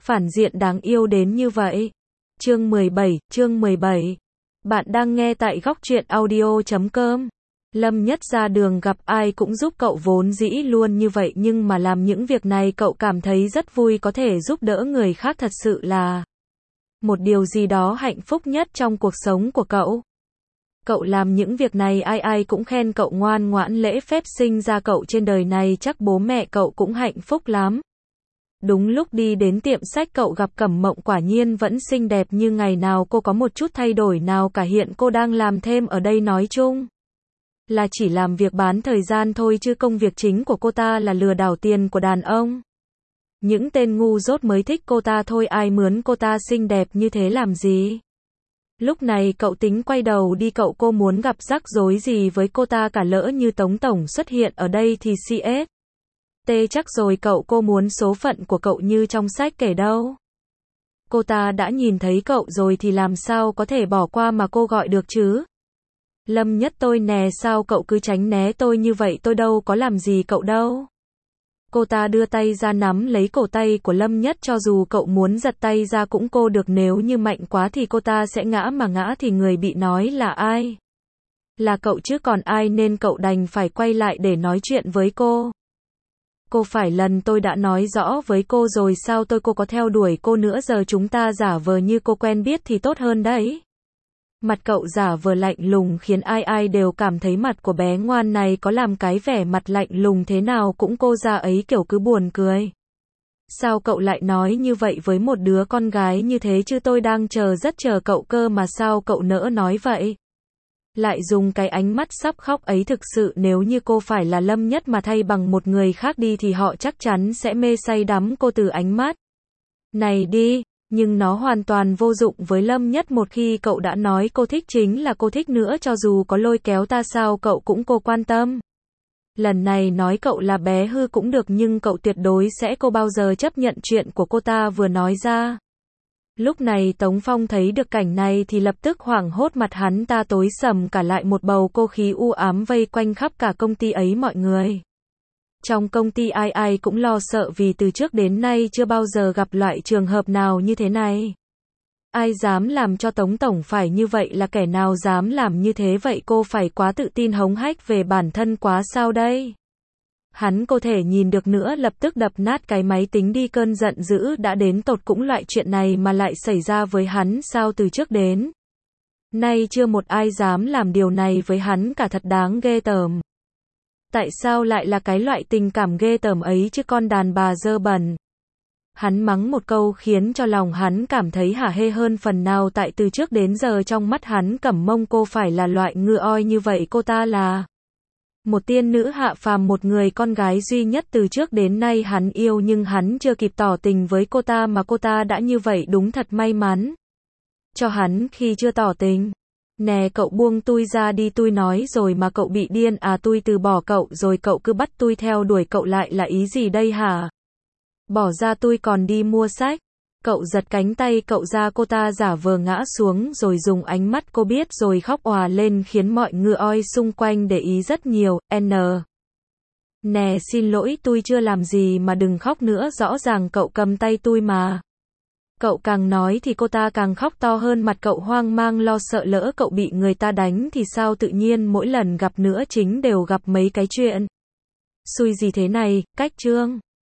Phản diện đáng yêu đến như vậy. Chương 17. Bạn đang nghe tại góc truyện audio.com. Lâm Nhất ra đường gặp ai cũng giúp cậu vốn dĩ luôn như vậy nhưng mà làm những việc này cậu cảm thấy rất vui, có thể giúp đỡ người khác thật sự là một điều gì đó hạnh phúc nhất trong cuộc sống của cậu. Cậu làm những việc này ai ai cũng khen cậu ngoan ngoãn lễ phép, sinh ra cậu trên đời này chắc bố mẹ cậu cũng hạnh phúc lắm. Đúng lúc đi đến tiệm sách cậu gặp Cẩm Mộng, quả nhiên vẫn xinh đẹp như ngày nào, cô có một chút thay đổi nào cả, hiện cô đang làm thêm ở đây, nói chung là chỉ làm việc bán thời gian thôi chứ công việc chính của cô ta là lừa đảo tiền của đàn ông. Những tên ngu dốt mới thích cô ta thôi, ai mướn cô ta xinh đẹp như thế làm gì. Lúc này cậu tính quay đầu đi, cô muốn gặp rắc rối gì với cô ta cả, lỡ như Tống Tổng xuất hiện ở đây thì CS. Chắc rồi cô muốn số phận của cậu như trong sách kể đâu. Cô ta đã nhìn thấy cậu rồi thì làm sao có thể bỏ qua mà cô gọi được chứ. Lâm Nhất, tôi nè, sao cậu cứ tránh né tôi như vậy, tôi đâu có làm gì cậu đâu. Cô ta đưa tay ra nắm lấy cổ tay của Lâm Nhất, cho dù cậu muốn giật tay ra cũng cô được, nếu như mạnh quá thì cô ta sẽ ngã, mà ngã thì người bị nói là ai? Là cậu chứ còn ai, nên cậu đành phải quay lại để nói chuyện với cô. Cô phải lần tôi đã nói rõ với cô rồi sao, cô có theo đuổi cô nữa, giờ chúng ta giả vờ như cô quen biết thì tốt hơn đấy. Mặt cậu giả vờ lạnh lùng khiến ai ai đều cảm thấy mặt của bé ngoan này có làm cái vẻ mặt lạnh lùng thế nào cũng cô ra ấy kiểu cứ buồn cười. Sao cậu lại nói như vậy với một đứa con gái như thế chứ, tôi đang rất chờ cậu cơ mà, sao cậu nỡ nói vậy? Lại dùng cái ánh mắt sắp khóc ấy, thực sự nếu như cô phải là Lâm Nhất mà thay bằng một người khác đi thì họ chắc chắn sẽ mê say đắm cô từ ánh mắt này đi, nhưng nó hoàn toàn vô dụng với Lâm Nhất. Một khi cậu đã nói cô thích chính là cô thích nữa, cho dù có lôi kéo ta sao cậu cũng cô quan tâm. Lần này nói cậu là bé hư cũng được, nhưng cậu tuyệt đối sẽ cô bao giờ chấp nhận chuyện của cô ta vừa nói ra. Lúc này Tống Phong thấy được cảnh này thì lập tức hoảng hốt, mặt hắn ta tối sầm cả lại, một bầu cô khí u ám vây quanh khắp cả công ty ấy. Mọi người trong công ty ai ai cũng lo sợ vì từ trước đến nay chưa bao giờ gặp loại trường hợp nào như thế này. Ai dám làm cho Tống Tổng phải như vậy, là kẻ nào dám làm như thế vậy, cô phải quá tự tin hống hách về bản thân quá sao đây. Hắn có thể nhìn được nữa, lập tức đập nát cái máy tính đi, cơn giận dữ đã đến tột cùng, loại chuyện này mà lại xảy ra với hắn sao, từ trước đến nay chưa một ai dám làm điều này với hắn cả, thật đáng ghê tởm. Tại sao lại là cái loại tình cảm ghê tởm ấy chứ, con đàn bà dơ bẩn. Hắn mắng một câu khiến cho lòng hắn cảm thấy hả hê hơn phần nào, tại từ trước đến giờ trong mắt hắn Cẩm Mông cô phải là loại ngựa oi như vậy, cô ta là một tiên nữ hạ phàm, một người con gái duy nhất từ trước đến nay hắn yêu, nhưng hắn chưa kịp tỏ tình với cô ta mà cô ta đã như vậy, đúng thật may mắn cho hắn khi chưa tỏ tình. Nè cậu buông tôi ra đi, tôi nói rồi mà cậu bị điên à, tôi từ bỏ cậu rồi cậu cứ bắt tôi theo đuổi cậu lại là ý gì đây hả? Bỏ ra, tôi còn đi mua sách. Cậu giật cánh tay cậu ra, cô ta giả vờ ngã xuống rồi dùng ánh mắt cô biết rồi khóc òa lên khiến mọi ngựa oi xung quanh để ý rất nhiều. Nè xin lỗi, tôi chưa làm gì mà đừng khóc nữa, rõ ràng cậu cầm tay tôi mà. Cậu càng nói thì cô ta càng khóc to hơn, mặt cậu hoang mang lo sợ lỡ cậu bị người ta đánh thì sao, tự nhiên mỗi lần gặp nữa chính đều gặp mấy cái chuyện xui gì thế này. Cách chương